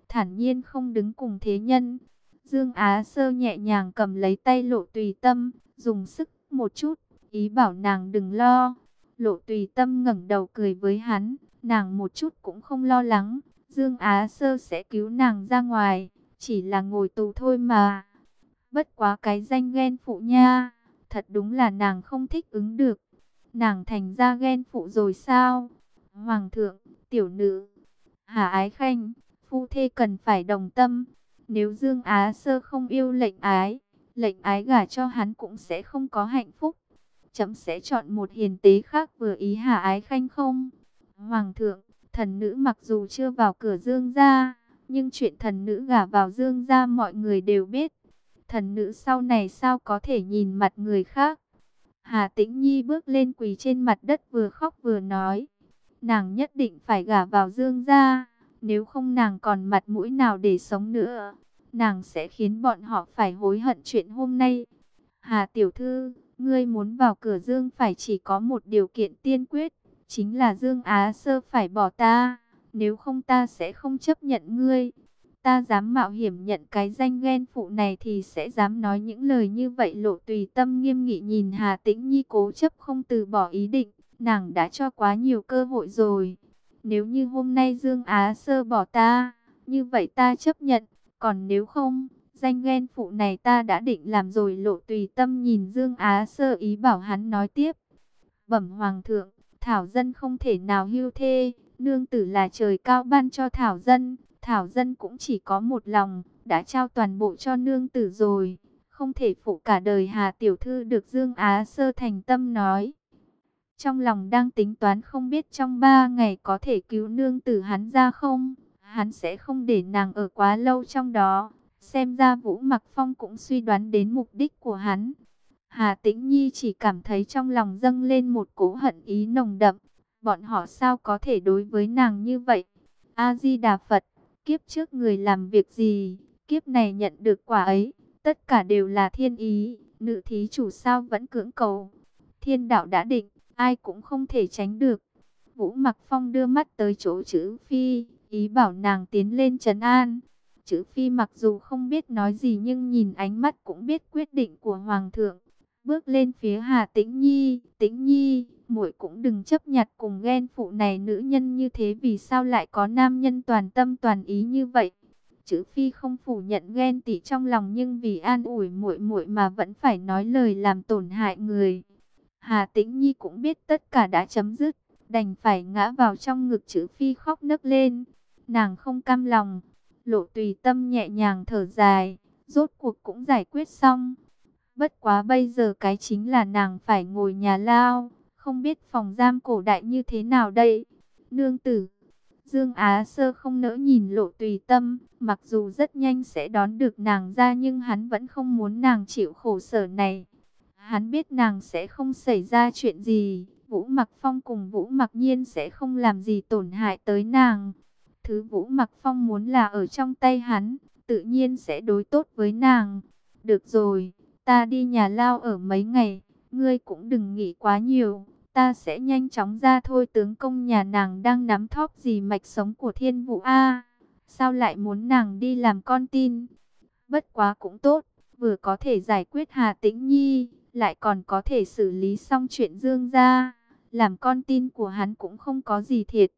thản nhiên không đứng cùng thế nhân. Dương Á Sơ nhẹ nhàng cầm lấy tay Lộ Tùy Tâm, dùng sức một chút, ý bảo nàng đừng lo. Lộ Tùy Tâm ngẩng đầu cười với hắn, nàng một chút cũng không lo lắng, Dương Á Sơ sẽ cứu nàng ra ngoài, chỉ là ngồi tù thôi mà. Bất quá cái danh ghen phụ nha, thật đúng là nàng không thích ứng được. Nàng thành ra ghen phụ rồi sao? Hoàng thượng, tiểu nữ, Hà Ái Khanh, phu thê cần phải đồng tâm. Nếu Dương Á Sơ không yêu lệnh ái, lệnh ái gả cho hắn cũng sẽ không có hạnh phúc. Chấm sẽ chọn một hiền tế khác vừa ý Hà Ái Khanh không? Hoàng thượng, thần nữ mặc dù chưa vào cửa Dương gia, nhưng chuyện thần nữ gả vào Dương gia mọi người đều biết. Thần nữ sau này sao có thể nhìn mặt người khác? Hà Tĩnh Nhi bước lên quỳ trên mặt đất vừa khóc vừa nói. Nàng nhất định phải gả vào Dương gia, nếu không nàng còn mặt mũi nào để sống nữa. Nàng sẽ khiến bọn họ phải hối hận chuyện hôm nay. Hà tiểu thư, ngươi muốn vào cửa Dương phải chỉ có một điều kiện tiên quyết, chính là Dương Á Sơ phải bỏ ta, nếu không ta sẽ không chấp nhận ngươi. Ta dám mạo hiểm nhận cái danh ghen phụ này thì sẽ dám nói những lời như vậy. Lộ Tùy Tâm nghiêm nghị nhìn Hà Tĩnh Nhi cố chấp không từ bỏ ý định, nàng đã cho quá nhiều cơ hội rồi. Nếu như hôm nay Dương Á Sơ bỏ ta, như vậy ta chấp nhận, còn nếu không, danh ghen phụ này ta đã định làm rồi. Lộ Tùy Tâm nhìn Dương Á Sơ ý bảo hắn nói tiếp. Bẩm Hoàng thượng, Thảo dân không thể nào hưu thê, nương tử là trời cao ban cho Thảo dân. Thảo dân cũng chỉ có một lòng, đã trao toàn bộ cho nương tử rồi, không thể phụ cả đời. Hà tiểu thư được Dương Á Sơ thành tâm nói. Trong lòng đang tính toán không biết trong ba ngày có thể cứu nương tử hắn ra không, hắn sẽ không để nàng ở quá lâu trong đó. Xem ra Vũ Mặc Phong cũng suy đoán đến mục đích của hắn. Hà Tĩnh Nhi chỉ cảm thấy trong lòng dâng lên một cỗ hận ý nồng đậm. Bọn họ sao có thể đối với nàng như vậy? A-di-đà Phật. Kiếp trước người làm việc gì, kiếp này nhận được quả ấy, tất cả đều là thiên ý, nữ thí chủ sao vẫn cưỡng cầu. Thiên đạo đã định, ai cũng không thể tránh được. Vũ Mặc Phong đưa mắt tới chỗ Chữ Phi, ý bảo nàng tiến lên trấn an. Chữ Phi mặc dù không biết nói gì nhưng nhìn ánh mắt cũng biết quyết định của Hoàng thượng. Bước lên phía Hà Tĩnh Nhi, Tĩnh Nhi, muội cũng đừng chấp nhặt cùng ghen phụ này, nữ nhân như thế vì sao lại có nam nhân toàn tâm toàn ý như vậy? Chữ Phi không phủ nhận ghen tị trong lòng, nhưng vì an ủi muội muội mà vẫn phải nói lời làm tổn hại người. Hà Tĩnh Nhi cũng biết tất cả đã chấm dứt, đành phải ngã vào trong ngực Chữ Phi khóc nấc lên. Nàng không cam lòng. Lộ Tùy Tâm nhẹ nhàng thở dài, rốt cuộc cũng giải quyết xong. Bất quá bây giờ cái chính là nàng phải ngồi nhà lao, không biết phòng giam cổ đại như thế nào đây. Nương tử, Dương Á Sơ không nỡ nhìn Lộ Tùy Tâm, mặc dù rất nhanh sẽ đón được nàng ra nhưng hắn vẫn không muốn nàng chịu khổ sở này. Hắn biết nàng sẽ không xảy ra chuyện gì, Vũ Mặc Phong cùng Vũ Mặc Nhiên sẽ không làm gì tổn hại tới nàng. Thứ Vũ Mặc Phong muốn là ở trong tay hắn, tự nhiên sẽ đối tốt với nàng. Được rồi, ta đi nhà lao ở mấy ngày, ngươi cũng đừng nghĩ quá nhiều, ta sẽ nhanh chóng ra thôi. Tướng công nhà nàng đang nắm thóp gì mạch sống của Thiên Vũ a? Sao lại muốn nàng đi làm con tin? Bất quá cũng tốt, vừa có thể giải quyết Hà Tĩnh Nhi, lại còn có thể xử lý xong chuyện Dương gia. Làm con tin của hắn cũng không có gì thiệt.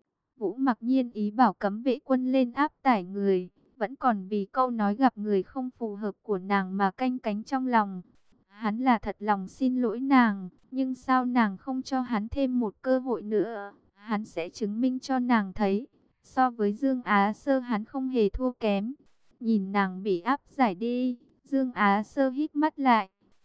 Vũ Mặc Nhiên ý bảo cấm vệ quân lên áp tải người, vẫn còn vì câu nói gặp người không phù hợp của nàng mà canh cánh trong lòng. Hắn là thật lòng xin lỗi nàng, nhưng sao nàng không cho hắn thêm một cơ hội nữa? Hắn sẽ chứng minh cho nàng thấy, so với Dương Á Sơ hắn không hề thua kém. Nhìn nàng bị áp giải đi, Dương Á Sơ hít mắt lại.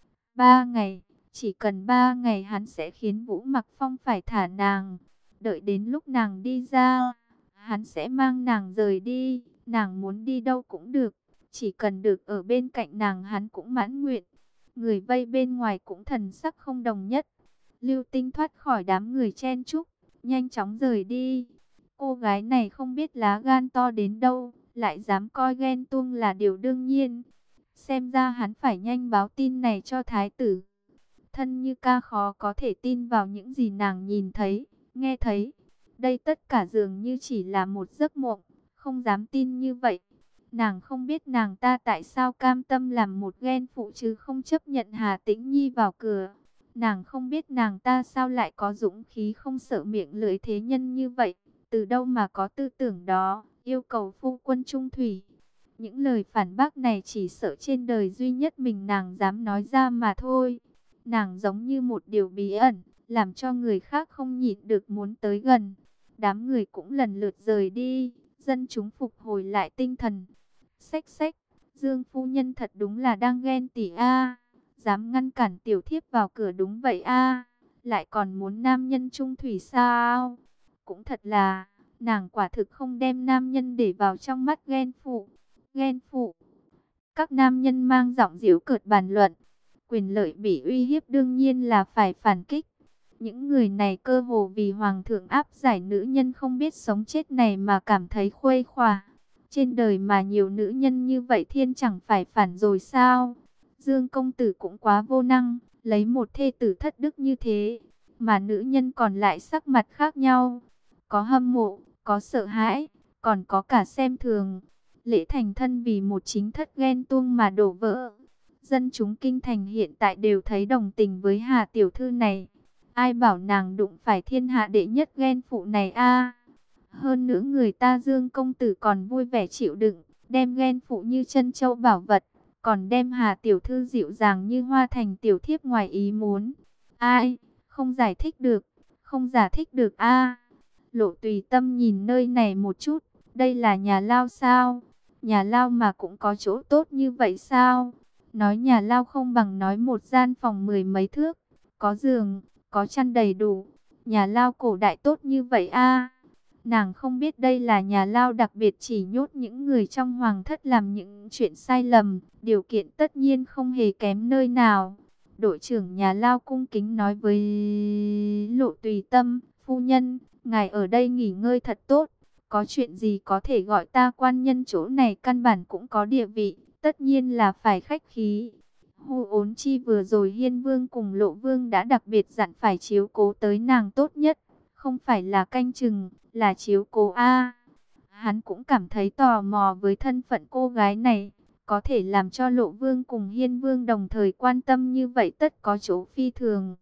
Ba ngày, chỉ cần ba ngày hắn sẽ khiến Vũ Mặc Phong phải thả nàng. Đợi đến lúc nàng đi ra, hắn sẽ mang nàng rời đi. Nàng muốn đi đâu cũng được, chỉ cần được ở bên cạnh nàng hắn cũng mãn nguyện. Người vây bên ngoài cũng thần sắc không đồng nhất. Lưu Tinh thoát khỏi đám người chen chúc, nhanh chóng rời đi. Cô gái này không biết lá gan to đến đâu, lại dám coi ghen tuông là điều đương nhiên. Xem ra hắn phải nhanh báo tin này cho thái tử. Thân Như Ca khó có thể tin vào những gì nàng nhìn thấy, nghe thấy. Đây tất cả dường như chỉ là một giấc mộng, không dám tin như vậy. Nàng không biết nàng ta tại sao cam tâm làm một ghen phụ chứ không chấp nhận Hà Tĩnh Nhi vào cửa. Nàng không biết nàng ta sao lại có dũng khí không sợ miệng lưỡi thế nhân như vậy. Từ đâu mà có tư tưởng đó, yêu cầu phu quân trung thủy. Những lời phản bác này chỉ sợ trên đời duy nhất mình nàng dám nói ra mà thôi. Nàng giống như một điều bí ẩn, làm cho người khác không nhịn được muốn tới gần. Đám người cũng lần lượt rời đi, dân chúng phục hồi lại tinh thần. Xách xách, Dương phu nhân thật đúng là đang ghen tỉ a, dám ngăn cản tiểu thiếp vào cửa đúng vậy a, lại còn muốn nam nhân trung thủy sao? Cũng thật là, nàng quả thực không đem nam nhân để vào trong mắt ghen phụ. Ghen phụ. Các nam nhân mang giọng giễu cợt bàn luận. Quyền lợi bị uy hiếp đương nhiên là phải phản kích. Những người này cơ hồ vì hoàng thượng áp giải nữ nhân không biết sống chết này mà cảm thấy khuây khỏa. Trên đời mà nhiều nữ nhân như vậy thiên chẳng phải phản rồi sao? Dương công tử cũng quá vô năng, lấy một thê tử thất đức như thế, mà nữ nhân còn lại sắc mặt khác nhau. Có hâm mộ, có sợ hãi, còn có cả xem thường. Lễ thành thân vì một chính thất ghen tuông mà đổ vỡ. Dân chúng kinh thành hiện tại đều thấy đồng tình với Hà tiểu thư này. Ai bảo nàng đụng phải thiên hạ đệ nhất ghen phụ này a? Hơn nữa người ta Dương công tử còn vui vẻ chịu đựng, đem ghen phụ như chân châu bảo vật, còn đem Hà tiểu thư dịu dàng như hoa thành tiểu thiếp ngoài ý muốn. Ai, không giải thích được, không giải thích được a. Lộ Tùy Tâm nhìn nơi này một chút, đây là nhà lao sao? Nhà lao mà cũng có chỗ tốt như vậy sao? Nói nhà lao không bằng nói một gian phòng mười mấy thước, có giường, có chăn đầy đủ. Nhà lao cổ đại tốt như vậy a. Nàng không biết đây là nhà lao đặc biệt chỉ nhốt những người trong hoàng thất làm những chuyện sai lầm, điều kiện tất nhiên không hề kém nơi nào. Đội trưởng nhà lao cung kính nói với Lộ Tùy Tâm, phu nhân, ngài ở đây nghỉ ngơi thật tốt. Có chuyện gì có thể gọi ta, quan nhân chỗ này căn bản cũng có địa vị, tất nhiên là phải khách khí. Hu ốn chi vừa rồi Hiên Vương cùng Lộ Vương đã đặc biệt dặn phải chiếu cố tới nàng tốt nhất, không phải là canh chừng, là chiếu cố a. Hắn cũng cảm thấy tò mò với thân phận cô gái này, có thể làm cho Lộ Vương cùng Hiên Vương đồng thời quan tâm như vậy tất có chỗ phi thường.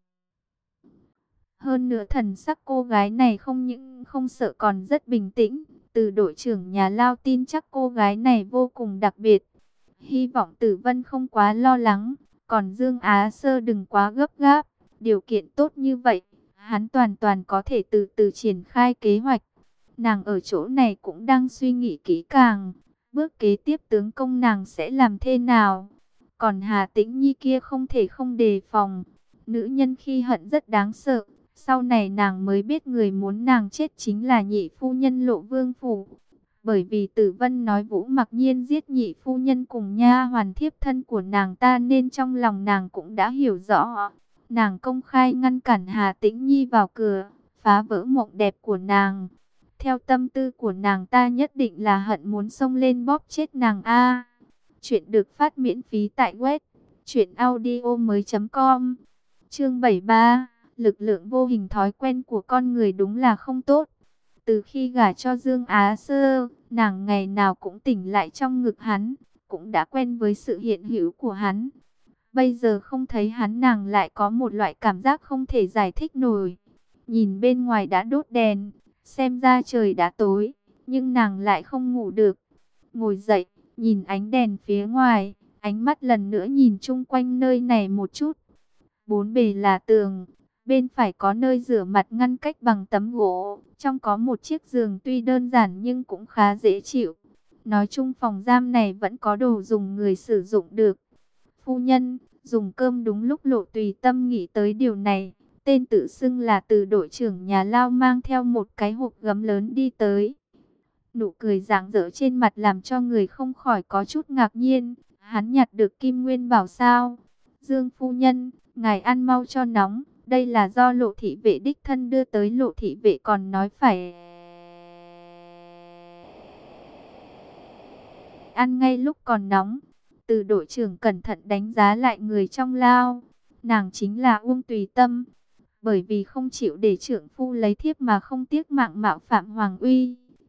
Hơn nữa thần sắc cô gái này không những không sợ còn rất bình tĩnh. Từ đội trưởng nhà lao tin chắc cô gái này vô cùng đặc biệt. Hy vọng Tử Vân không quá lo lắng. Còn Dương Á Sơ đừng quá gấp gáp. Điều kiện tốt như vậy, hắn toàn toàn có thể từ từ triển khai kế hoạch. Nàng ở chỗ này cũng đang suy nghĩ kỹ càng. Bước kế tiếp tướng công nàng sẽ làm thế nào. Còn Hà Tĩnh Nhi kia không thể không đề phòng. Nữ nhân khi hận rất đáng sợ. Sau này nàng mới biết người muốn nàng chết chính là nhị phu nhân Lộ Vương phủ. Bởi vì Tử Vân nói Vũ Mặc Nhiên giết nhị phu nhân cùng nha hoàn thiếp thân của nàng ta, nên trong lòng nàng cũng đã hiểu rõ. Nàng công khai ngăn cản Hà Tĩnh Nhi vào cửa, phá vỡ mộng đẹp của nàng. Theo tâm tư của nàng ta nhất định là hận muốn xông lên bóp chết nàng a. Chuyện được phát miễn phí tại web truyện audio mới chấm com. Chương bảy mươi ba. Lực lượng vô hình, thói quen của con người đúng là không tốt. Từ khi gả cho Dương Á Sơ, nàng ngày nào cũng tỉnh lại trong ngực hắn, cũng đã quen với sự hiện hữu của hắn. Bây giờ không thấy hắn, nàng lại có một loại cảm giác không thể giải thích nổi. Nhìn bên ngoài đã đốt đèn, xem ra trời đã tối, nhưng nàng lại không ngủ được. Ngồi dậy, nhìn ánh đèn phía ngoài, ánh mắt lần nữa nhìn chung quanh nơi này một chút. Bốn bề là tường. Bên phải có nơi rửa mặt ngăn cách bằng tấm gỗ, trong có một chiếc giường tuy đơn giản nhưng cũng khá dễ chịu. Nói chung phòng giam này vẫn có đồ dùng người sử dụng được. Phu nhân, dùng cơm đúng lúc. Lộ Tùy Tâm nghĩ tới điều này. Tên tự xưng là Từ đội trưởng nhà lao mang theo một cái hộp gấm lớn đi tới. Nụ cười rạng rỡ trên mặt làm cho người không khỏi có chút ngạc nhiên. Hắn nhặt được Kim Nguyên Bảo sao? Dương phu nhân, ngài ăn mau cho nóng. Đây là do Lộ thị vệ đích thân đưa tới. Lộ thị vệ còn nói phải ăn ngay lúc còn nóng. Từ đội trưởng cẩn thận đánh giá lại người trong lao. Nàng chính là Uông Tùy Tâm. Bởi vì không chịu để trưởng phu lấy thiếp mà không tiếc mạng mạo phạm hoàng uy,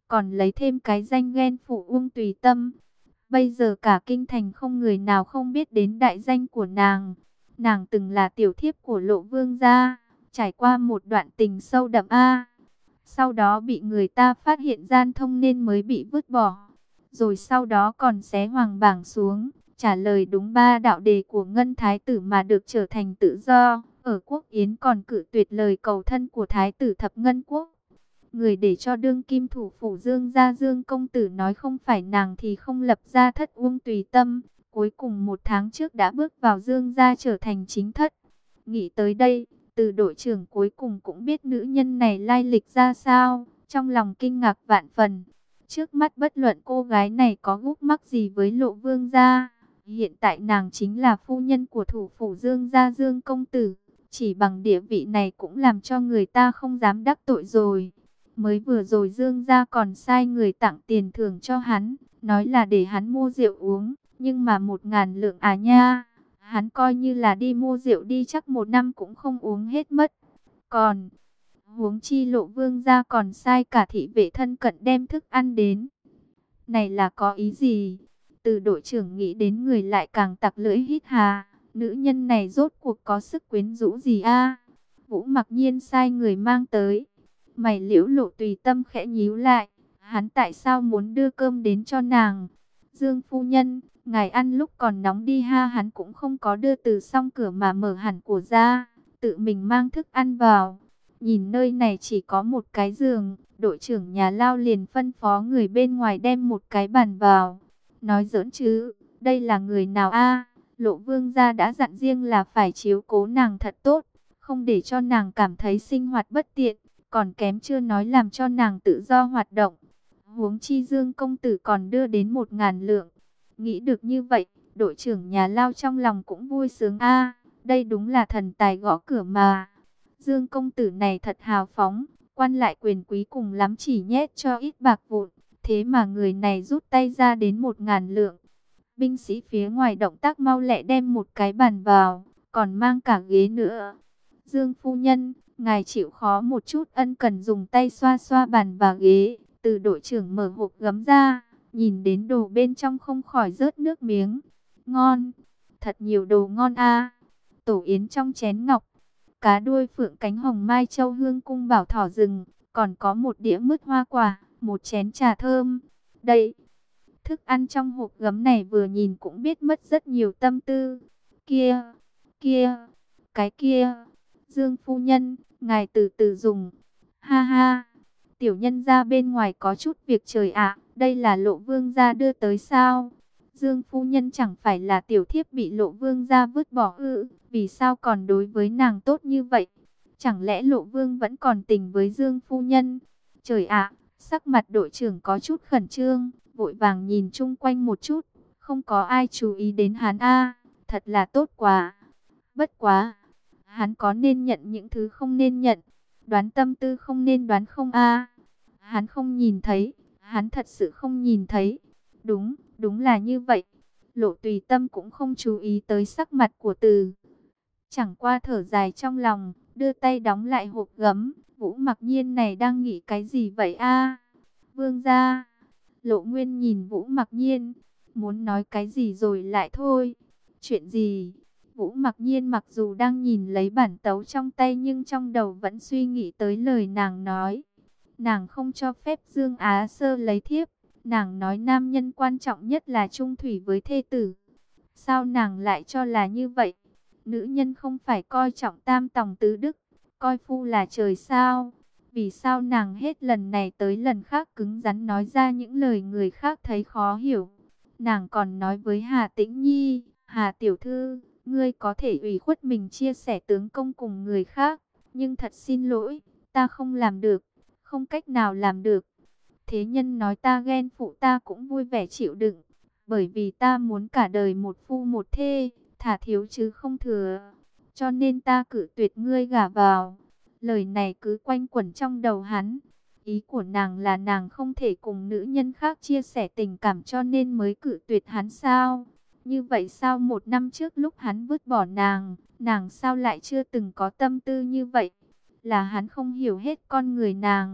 còn lấy thêm cái danh ghen phụ Uông Tùy Tâm. Bây giờ cả kinh thành không người nào không biết đến đại danh của nàng. Nàng từng là tiểu thiếp của Lộ Vương gia, trải qua một đoạn tình sâu đậm a. Sau đó bị người ta phát hiện gian thông nên mới bị vứt bỏ. Rồi sau đó còn xé hoàng bảng xuống, trả lời đúng ba đạo đề của Ngân Thái tử mà được trở thành tự do. Ở Quốc Yến còn cự tuyệt lời cầu thân của Thái tử Thập Ngân Quốc. Người để cho đương kim thủ phủ Dương gia Dương công tử nói không phải nàng thì không lập ra thất Uông Tùy Tâm. Cuối cùng một tháng trước đã bước vào Dương gia trở thành chính thất. Nghĩ tới đây, Từ đội trưởng cuối cùng cũng biết nữ nhân này lai lịch ra sao. Trong lòng kinh ngạc vạn phần. Trước mắt bất luận cô gái này có gút mắc gì với Lộ Vương gia. Hiện tại nàng chính là phu nhân của thủ phủ Dương gia Dương công tử. Chỉ bằng địa vị này cũng làm cho người ta không dám đắc tội rồi. Mới vừa rồi Dương gia còn sai người tặng tiền thưởng cho hắn, nói là để hắn mua rượu uống, nhưng mà một ngàn lượng à nha. Hắn coi như là đi mua rượu đi chắc một năm cũng không uống hết mất. Còn, huống chi Lộ Vương gia còn sai cả thị vệ thân cận đem thức ăn đến. Này là có ý gì? Từ đội trưởng nghĩ đến người lại càng tặc lưỡi hít hà. Nữ nhân này rốt cuộc có sức quyến rũ gì a? Vũ Mặc Nhiên sai người mang tới. Mày Liễu Lộ Tùy Tâm khẽ nhíu lại. Hắn tại sao muốn đưa cơm đến cho nàng? Dương phu nhân, ngài ăn lúc còn nóng đi ha. Hắn cũng không có đưa từ xong cửa mà mở hẳn của ra. Tự mình mang thức ăn vào. Nhìn nơi này chỉ có một cái giường. Đội trưởng nhà lao liền phân phó người bên ngoài đem một cái bàn vào. Nói giỡn chứ, đây là người nào a? Lộ Vương gia đã dặn riêng là phải chiếu cố nàng thật tốt, không để cho nàng cảm thấy sinh hoạt bất tiện, còn kém chưa nói làm cho nàng tự do hoạt động. Huống chi Dương công tử còn đưa đến một ngàn lượng. Nghĩ được như vậy, đội trưởng nhà lao trong lòng cũng vui sướng a, đây đúng là thần tài gõ cửa mà. Dương công tử này thật hào phóng, quan lại quyền quý cùng lắm chỉ nhét cho ít bạc vụn, thế mà người này rút tay ra đến một ngàn lượng. Binh sĩ phía ngoài động tác mau lẹ đem một cái bàn vào, còn mang cả ghế nữa. Dương phu nhân, ngài chịu khó một chút, ân cần dùng tay xoa xoa bàn và ghế. Từ đội trưởng mở hộp gấm ra, nhìn đến đồ bên trong không khỏi rớt nước miếng. Ngon, thật nhiều đồ ngon a. Tổ yến trong chén ngọc, cá đuôi phượng cánh hồng mai châu hương cung bảo thỏ rừng, còn có một đĩa mứt hoa quả, một chén trà thơm. Đây, thức ăn trong hộp gấm này vừa nhìn cũng biết mất rất nhiều tâm tư. Kia, kia, cái kia, Dương phu nhân, ngài từ từ dùng. Ha ha, tiểu nhân ra bên ngoài có chút việc trời ạ, đây là Lộ Vương gia đưa tới sao? Dương phu nhân chẳng phải là tiểu thiếp bị Lộ Vương gia vứt bỏ ư, vì sao còn đối với nàng tốt như vậy? Chẳng lẽ Lộ Vương vẫn còn tình với Dương phu nhân? Trời ạ, sắc mặt đội trưởng có chút khẩn trương, vội vàng nhìn chung quanh một chút, không có ai chú ý đến hắn a, thật là tốt quá. Bất quá, hắn có nên nhận những thứ không nên nhận, đoán tâm tư không nên đoán không a? Hắn không nhìn thấy, hắn thật sự không nhìn thấy. Đúng, đúng là như vậy. Lộ Tùy Tâm cũng không chú ý tới sắc mặt của Từ. Chẳng qua thở dài trong lòng, đưa tay đóng lại hộp gấm. Vũ Mặc Nhiên này đang nghĩ cái gì vậy a? Vương gia. Lộ Nguyên nhìn Vũ Mặc Nhiên, muốn nói cái gì rồi lại thôi. Chuyện gì? Vũ Mặc Nhiên mặc dù đang nhìn lấy bản tấu trong tay nhưng trong đầu vẫn suy nghĩ tới lời nàng nói. Nàng không cho phép Dương Á Sơ lấy thiếp. Nàng nói nam nhân quan trọng nhất là chung thủy với thê tử. Sao nàng lại cho là như vậy? Nữ nhân không phải coi trọng tam tòng tứ đức, coi phu là trời sao? Vì sao nàng hết lần này tới lần khác cứng rắn nói ra những lời người khác thấy khó hiểu? Nàng còn nói với Hà Tĩnh Nhi, Hà tiểu thư, ngươi có thể ủy khuất mình chia sẻ tướng công cùng người khác, nhưng thật xin lỗi, ta không làm được, không cách nào làm được. Thế nhân nói ta ghen phụ ta cũng vui vẻ chịu đựng, bởi vì ta muốn cả đời một phu một thê, thả thiếu chứ không thừa, cho nên ta cử tuyệt ngươi gả vào. Lời này cứ quanh quẩn trong đầu hắn. Ý của nàng là nàng không thể cùng nữ nhân khác chia sẻ tình cảm cho nên mới cử tuyệt hắn sao? Như vậy sao một năm trước lúc hắn vứt bỏ nàng, nàng sao lại chưa từng có tâm tư như vậy? Là hắn không hiểu hết con người nàng,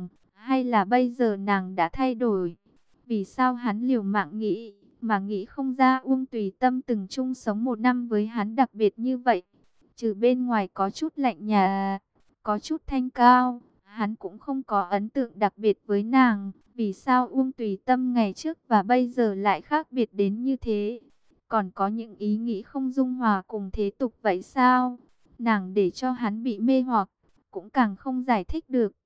Hay là bây giờ nàng đã thay đổi? Vì sao hắn liều mạng nghĩ, mà nghĩ không ra Uông Tùy Tâm từng chung sống một năm với hắn đặc biệt như vậy? Trừ bên ngoài có chút lạnh nhạt, có chút thanh cao, hắn cũng không có ấn tượng đặc biệt với nàng. Vì sao Uông Tùy Tâm ngày trước và bây giờ lại khác biệt đến như thế? Còn có những ý nghĩ không dung hòa cùng thế tục vậy sao? Nàng để cho hắn bị mê hoặc, cũng càng không giải thích được.